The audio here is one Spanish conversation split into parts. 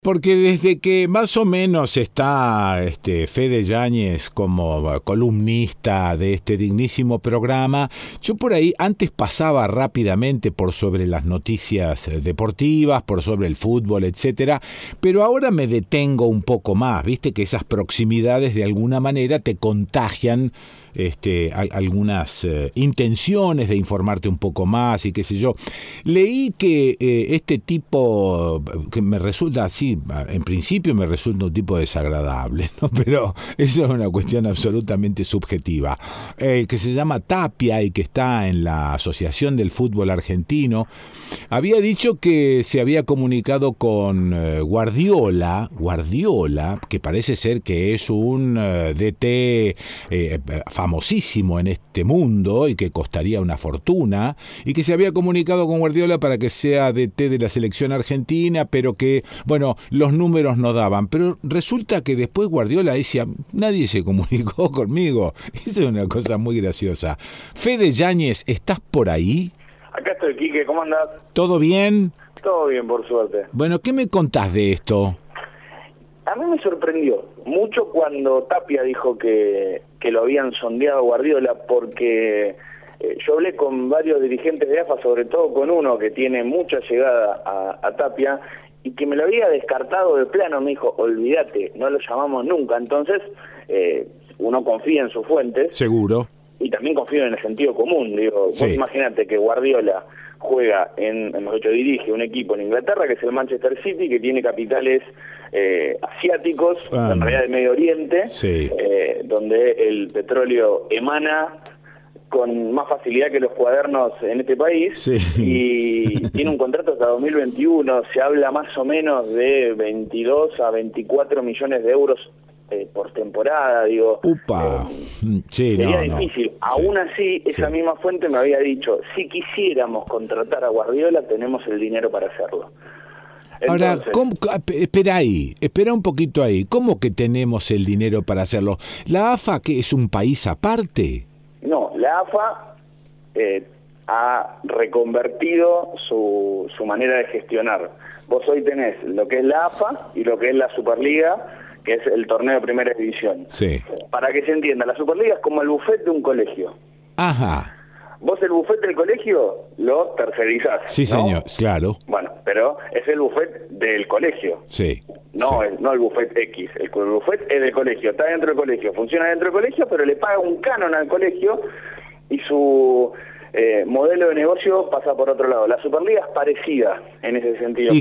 Porque desde que más o menos está Fede Yáñez como columnista de este dignísimo programa, yo por ahí antes pasaba rápidamente por sobre las noticias deportivas, por sobre el fútbol, etcétera, pero ahora me detengo un poco más, viste que esas proximidades de alguna manera te contagian algunas intenciones de informarte un poco más y qué sé yo. Leí que este tipo, que me resulta así, en principio me resulta un tipo desagradable, ¿no? Pero eso es una cuestión absolutamente subjetiva, que se llama Tapia y que está en la Asociación del Fútbol Argentino, había dicho que se había comunicado con Guardiola, que parece ser que es un DT famosísimo en este mundo y que costaría una fortuna, y que se había comunicado con Guardiola para que sea DT de la selección argentina, pero que, bueno, los números no daban. Pero resulta que después Guardiola decía, nadie se comunicó conmigo. Eso es una cosa muy graciosa. Fede Yáñez, ¿estás por ahí? Acá estoy, Quique, ¿cómo andás? ¿Todo bien? Todo bien, por suerte. Bueno, ¿qué me contás de esto? A mí me sorprendió mucho cuando Tapia dijo que lo habían sondeado a Guardiola, porque yo hablé con varios dirigentes de AFA, sobre todo con uno que tiene mucha llegada a Tapia, y que me lo había descartado de plano. Me dijo, olvídate, no lo llamamos nunca. Entonces, uno confía en sus fuentes. Seguro. Y también confío en el sentido común. Digo, sí. Vos imaginate que Guardiola juega dirige un equipo en Inglaterra, que es el Manchester City, que tiene capitales asiáticos, en realidad del Medio Oriente, sí. Donde el petróleo emana con más facilidad que los cuadernos en este país, sí. Y tiene un contrato hasta 2021, se habla más o menos de 22 a 24 millones de euros por temporada, digo. ¡Upa! Sí, sería difícil. No. Aún así, esa misma fuente me había dicho, si quisiéramos contratar a Guardiola, tenemos el dinero para hacerlo. Entonces, ahora, espera un poquito ahí. ¿Cómo que tenemos el dinero para hacerlo? ¿La AFA que es un país aparte? No, la AFA ha reconvertido su manera de gestionar. Vos hoy tenés lo que es la AFA y lo que es la Superliga, que es el torneo de primera división. Sí. Para que se entienda, la Superliga es como el buffet de un colegio. Ajá. Vos el buffet del colegio lo tercerizás, sí, ¿no? Señor, claro. Bueno, pero es el buffet del colegio. Sí. No, sí. No el buffet X. El buffet es del colegio, está dentro del colegio, funciona dentro del colegio, pero le paga un canon al colegio y su modelo de negocio pasa por otro lado. La Superliga es parecida en ese sentido.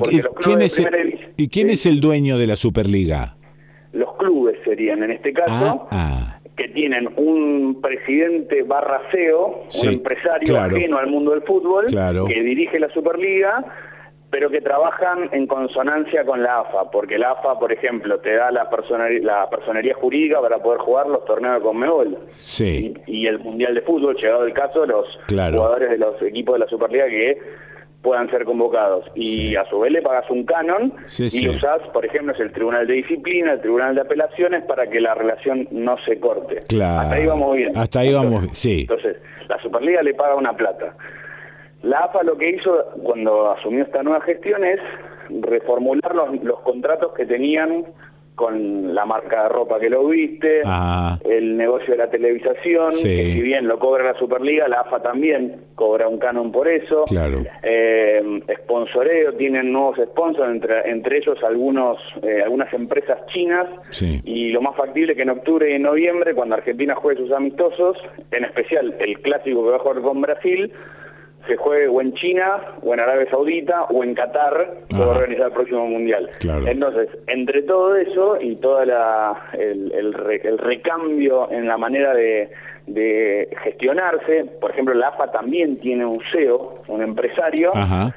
¿Y quién es el dueño de la Superliga? Los clubes serían, en este caso, que tienen un presidente barra CEO, sí, un empresario ajeno al mundo del fútbol, que dirige la Superliga, pero que trabajan en consonancia con la AFA, porque la AFA, por ejemplo, te da la personería jurídica para poder jugar los torneos de Conmebol, sí, y el Mundial de Fútbol, llegado el caso, los jugadores de los equipos de la Superliga que puedan ser convocados, y a su vez le pagas un canon y usás, por ejemplo, es el Tribunal de Disciplina, el Tribunal de Apelaciones, para que la relación no se corte. Claro. Hasta ahí vamos bien. Entonces, la Superliga le paga una plata. La AFA lo que hizo cuando asumió esta nueva gestión es reformular los contratos que tenían con la marca de ropa que lo viste, el negocio de la televisación, que si bien lo cobra la Superliga, la AFA también cobra un canon por eso. Claro. Sponsoreo, tienen nuevos sponsors, entre ellos algunas empresas chinas, y lo más factible es que en octubre y en noviembre, cuando Argentina juegue sus amistosos, en especial el clásico que va a jugar con Brasil, se juegue o en China, o en Arabia Saudita, o en Qatar, que va a organizar el próximo Mundial. Claro. Entonces, entre todo eso y todo el recambio en la manera de gestionarse, por ejemplo, la AFA también tiene un CEO, un empresario,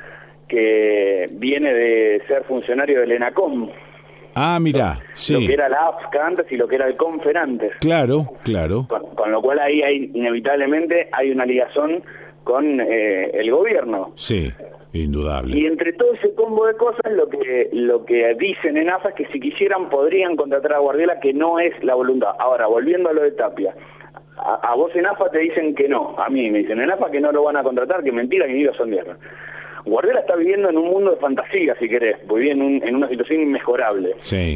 que viene de ser funcionario del ENACOM. Mira, Lo que era la AFCA antes y lo que era el CONFER antes. Claro. Con lo cual ahí inevitablemente hay una ligación con el gobierno. Sí, indudable. Y entre todo ese combo de cosas, lo que dicen en AFA es que si quisieran podrían contratar a Guardiola, que no es la voluntad. Ahora, volviendo a lo de Tapia, a vos en AFA te dicen que no, a mí me dicen en AFA que no lo van a contratar, que mentira, que ni lo sondearon. Guardiola está viviendo en un mundo de fantasía, si querés, vive en una situación inmejorable. Sí.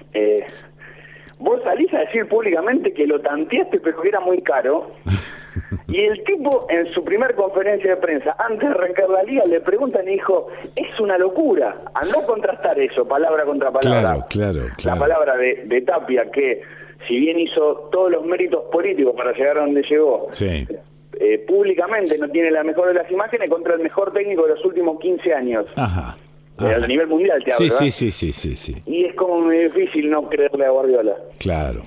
Vos salís a decir públicamente que lo tanteaste pero que era muy caro, y el tipo en su primer conferencia de prensa, antes de arrancar la liga, le preguntan y dijo, es una locura, andá a contrastar eso, palabra contra palabra. Claro. La palabra de Tapia, que si bien hizo todos los méritos políticos para llegar a donde llegó, Sí. Públicamente no tiene la mejor de las imágenes contra el mejor técnico de los últimos 15 años. Ajá. A nivel mundial te hablo, ¿verdad? Sí. Y es como muy difícil no creerle a Guardiola. Claro.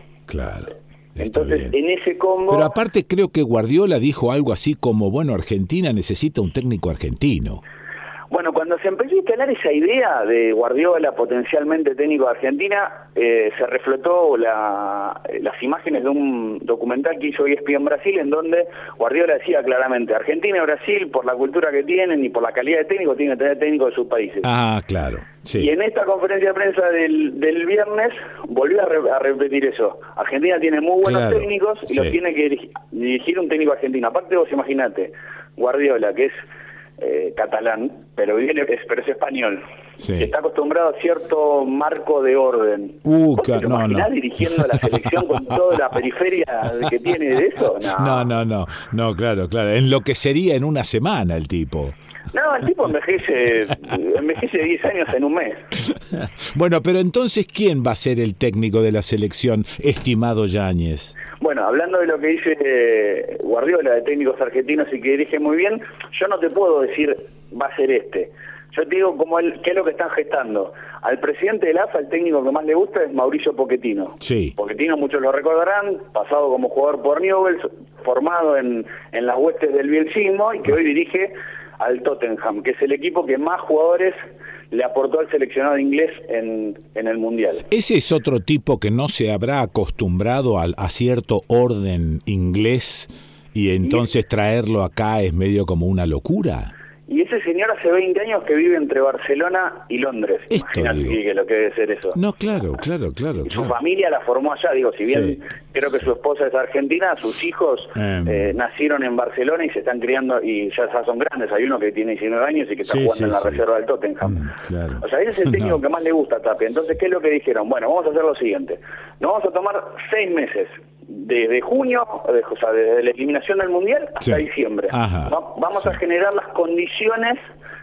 Está Entonces, bien. en ese combo... Pero aparte creo que Guardiola dijo algo así como, bueno, Argentina necesita un técnico argentino. Bueno, cuando se empezó a instalar esa idea de Guardiola potencialmente técnico de Argentina, se reflotó las imágenes de un documental que hizo ESPN Brasil, en donde Guardiola decía claramente, Argentina y Brasil, por la cultura que tienen y por la calidad de técnico, tienen que tener técnicos de sus países. Ah, claro. Sí. Y en esta conferencia de prensa del viernes volvió a repetir eso. Argentina tiene muy buenos técnicos y los tiene que dirigir un técnico argentino. Aparte vos imaginate, Guardiola, que es catalán, pero es español, que está acostumbrado a cierto marco de orden. ¿Vos te lo imaginás dirigiendo a la selección con toda la periferia que tiene de eso? No, claro, enloquecería en una semana el tipo. No, el tipo envejece 10 años en un mes. Bueno, pero entonces, ¿quién va a ser el técnico de la selección, estimado Yáñez? Bueno, hablando de lo que dice Guardiola, de técnicos argentinos y que dirige muy bien, yo no te puedo decir va a ser este. Yo te digo qué es lo que están gestando. Al presidente del AFA, el técnico que más le gusta es Mauricio Pochettino. Sí. Pochettino, muchos lo recordarán, pasado como jugador por Newell's, formado en las huestes del bielcismo y que hoy dirige al Tottenham, que es el equipo que más jugadores le aportó al seleccionado inglés en el Mundial. ¿Ese es otro tipo que no se habrá acostumbrado a cierto orden inglés y entonces traerlo acá es medio como una locura? Y ese señor hace 20 años que vive entre Barcelona y Londres. Imagínate que lo que debe ser eso. No, claro. Y su familia la formó allá, si bien creo que su esposa es argentina, sus hijos nacieron en Barcelona y se están criando, y ya son grandes. Hay uno que tiene 19 años y que está jugando en la reserva del Tottenham. Claro. O sea, ese es el técnico que más le gusta a Tapia. Entonces, ¿qué es lo que dijeron? Bueno, vamos a hacer lo siguiente. Nos vamos a tomar 6 meses. Desde junio, desde la eliminación del Mundial hasta diciembre. Vamos a generar las condiciones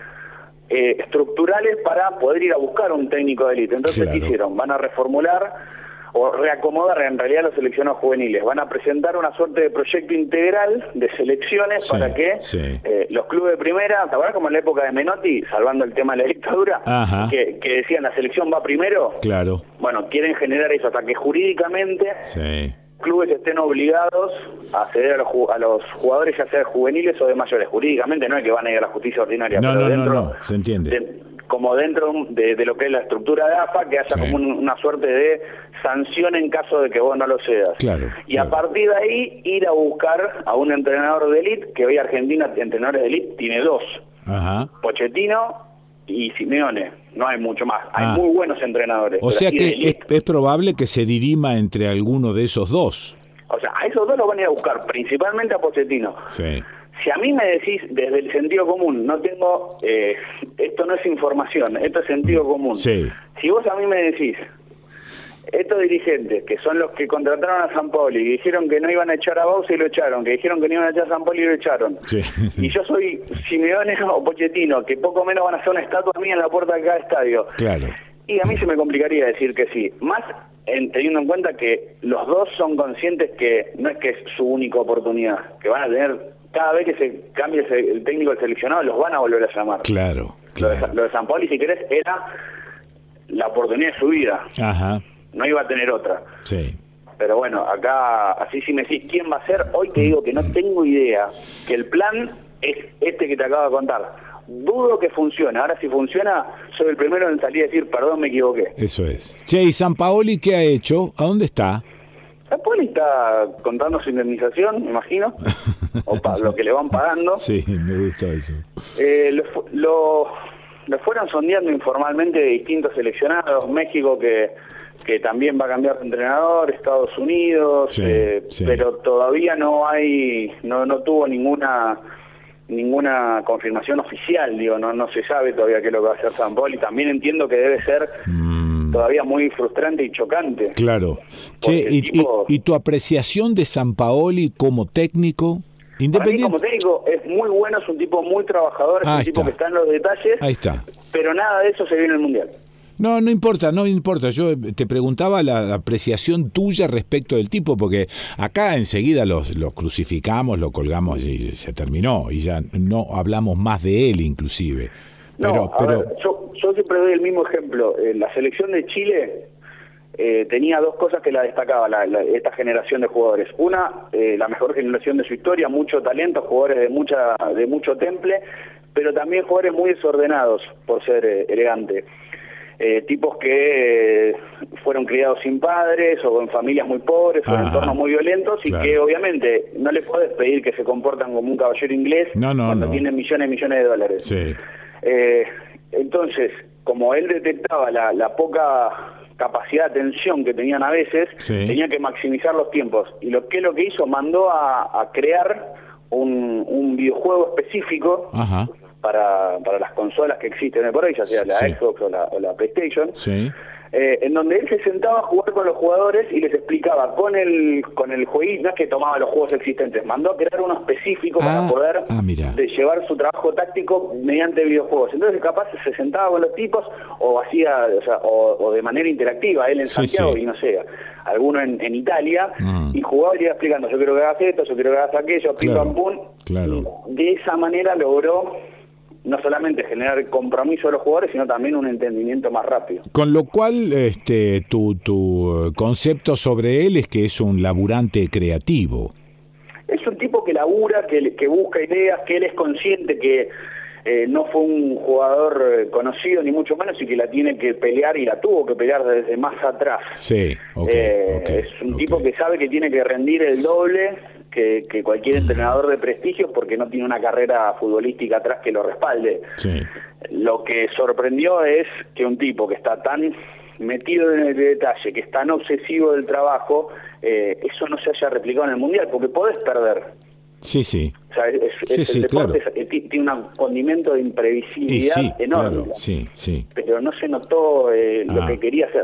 estructurales para poder ir a buscar un técnico de élite. Entonces, ¿qué hicieron? Van a reformular o reacomodar en realidad los seleccionados juveniles. Van a presentar una suerte de proyecto integral de selecciones para que los clubes de primera, ¿te acuerdas como en la época de Menotti, salvando el tema de la dictadura, que decían la selección va primero? Claro. Bueno, quieren generar eso hasta que jurídicamente... clubes estén obligados a ceder a los jugadores, ya sea juveniles o de mayores. Jurídicamente no es que van a ir a la justicia ordinaria, no, se entiende. Como dentro de lo que es la estructura de AFA, que haya como una suerte de sanción en caso de que vos no lo cedas. Y a partir de ahí ir a buscar a un entrenador de élite, que hoy Argentina, entrenadores de élite, tiene 2. Pochettino y Simeone, no hay mucho más. Hay muy buenos entrenadores. O sea que es probable que se dirima entre alguno de esos dos. O sea, a esos dos los van a ir a buscar, principalmente a Pochettino. Si a mí me decís desde el sentido común, no tengo, esto no es información, esto es sentido común. Si vos a mí me decís, estos dirigentes, que son los que contrataron a Sampaoli, que dijeron que no iban a echar a Bauza y lo echaron, que dijeron que no iban a echar a Sampaoli y lo echaron, y yo soy Simeone o Pochettino, que poco menos van a hacer una estatua mía en la puerta de cada estadio, y a mí se me complicaría decir que sí, más teniendo en cuenta que los dos son conscientes que no es que es su única oportunidad, que van a tener, cada vez que se cambie el técnico del seleccionado, los van a volver a llamar. Lo de Sampaoli, si querés, era la oportunidad de su vida. No iba a tener otra. Pero bueno, acá, así si me decís quién va a ser, hoy te digo que no tengo idea, que el plan es este que te acabo de contar. Dudo que funcione. Ahora, si funciona, soy el primero en salir a decir, perdón, me equivoqué. Eso es. ¿Y Sampaoli qué ha hecho? ¿A dónde está? Sampaoli está contando su indemnización, me imagino, o lo que le van pagando. Me gustó eso. Lo fueron sondeando informalmente de distintos seleccionados, México que también va a cambiar de entrenador, Estados Unidos, pero todavía no tuvo ninguna ninguna confirmación oficial, digo, no se sabe todavía qué es lo que va a hacer Sampaoli. También entiendo que debe ser todavía muy frustrante y chocante. Claro. Che, ¿y tu apreciación de Sampaoli como técnico? Para mí como técnico es muy bueno, es un tipo muy trabajador, es un tipo que está en los detalles, ahí está. Pero nada de eso se vio en el Mundial. No importa. Yo te preguntaba la apreciación tuya respecto del tipo, porque acá enseguida lo crucificamos, lo colgamos y se terminó, y ya no hablamos más de él inclusive. Pero yo siempre doy el mismo ejemplo. La selección de Chile tenía dos cosas que la destacaba esta generación de jugadores. Una, la mejor generación de su historia, mucho talento, jugadores de mucho temple, pero también jugadores muy desordenados por ser elegantes. Tipos que fueron criados sin padres o en familias muy pobres o en entornos muy violentos y que obviamente no les podés pedir que se comportan como un caballero inglés cuando tienen millones y millones de dólares. Sí. Entonces, como él detectaba la poca capacidad de atención que tenían a veces, tenía que maximizar los tiempos. Y lo que hizo, mandó a crear un videojuego específico para las consolas que existen por ahí, ya sea la Xbox o la PlayStation, en donde él se sentaba a jugar con los jugadores y les explicaba con el jueguito, no es que tomaba los juegos existentes, mandó a crear uno específico para poder llevar su trabajo táctico mediante videojuegos. Entonces capaz se sentaba con los tipos o hacía, o de manera interactiva, él en Santiago y no sé, alguno en Italia, y jugaba y iba explicando, yo quiero que hagas esto, yo quiero que hagas aquello, pim pam pum. Y de esa manera logró no solamente generar compromiso de los jugadores, sino también un entendimiento más rápido. Con lo cual, tu concepto sobre él es que es un laburante creativo. Es un tipo que labura, que busca ideas, que él es consciente que no fue un jugador conocido ni mucho menos y que la tiene que pelear y la tuvo que pelear desde más atrás. Sí, es un tipo que sabe que tiene que rendir el doble que cualquier entrenador de prestigio porque no tiene una carrera futbolística atrás que lo respalde. Lo que sorprendió es que un tipo que está tan metido en el detalle, que es tan obsesivo del trabajo, eso no se haya replicado en el Mundial, porque podés perder. O sea, el deporte tiene un condimento de imprevisibilidad enorme. Pero no se notó lo que quería hacer.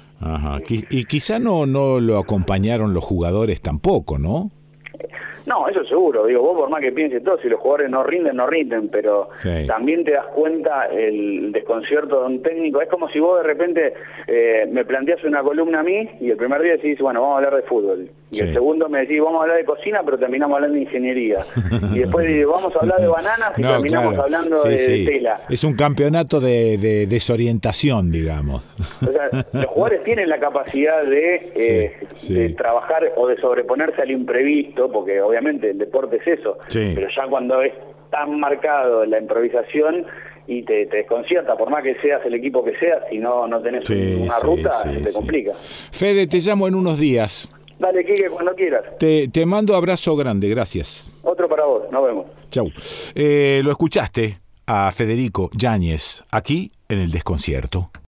Y quizá no lo acompañaron los jugadores tampoco, ¿no? No, eso seguro, digo, vos por más que pienses todo, si los jugadores no rinden, pero también te das cuenta el desconcierto de un técnico. Es como si vos de repente me planteas una columna a mí y el primer día decís, bueno, vamos a hablar de fútbol. Y el segundo me decís, vamos a hablar de cocina, pero terminamos hablando de ingeniería. Y después vamos a hablar de bananas y terminamos hablando de tela. Es un campeonato de desorientación, digamos. O sea, los jugadores tienen la capacidad de trabajar o de sobreponerse al imprevisto, porque obviamente el deporte es eso, pero ya cuando es tan marcado la improvisación y te desconcierta, por más que seas el equipo que seas, si no tenés una ruta, te complica. Fede, te llamo en unos días. Dale, Quique, cuando quieras. Te mando abrazo grande, gracias. Otro para vos, nos vemos. Chau. Lo escuchaste a Federico Yáñez, aquí en El Desconcierto.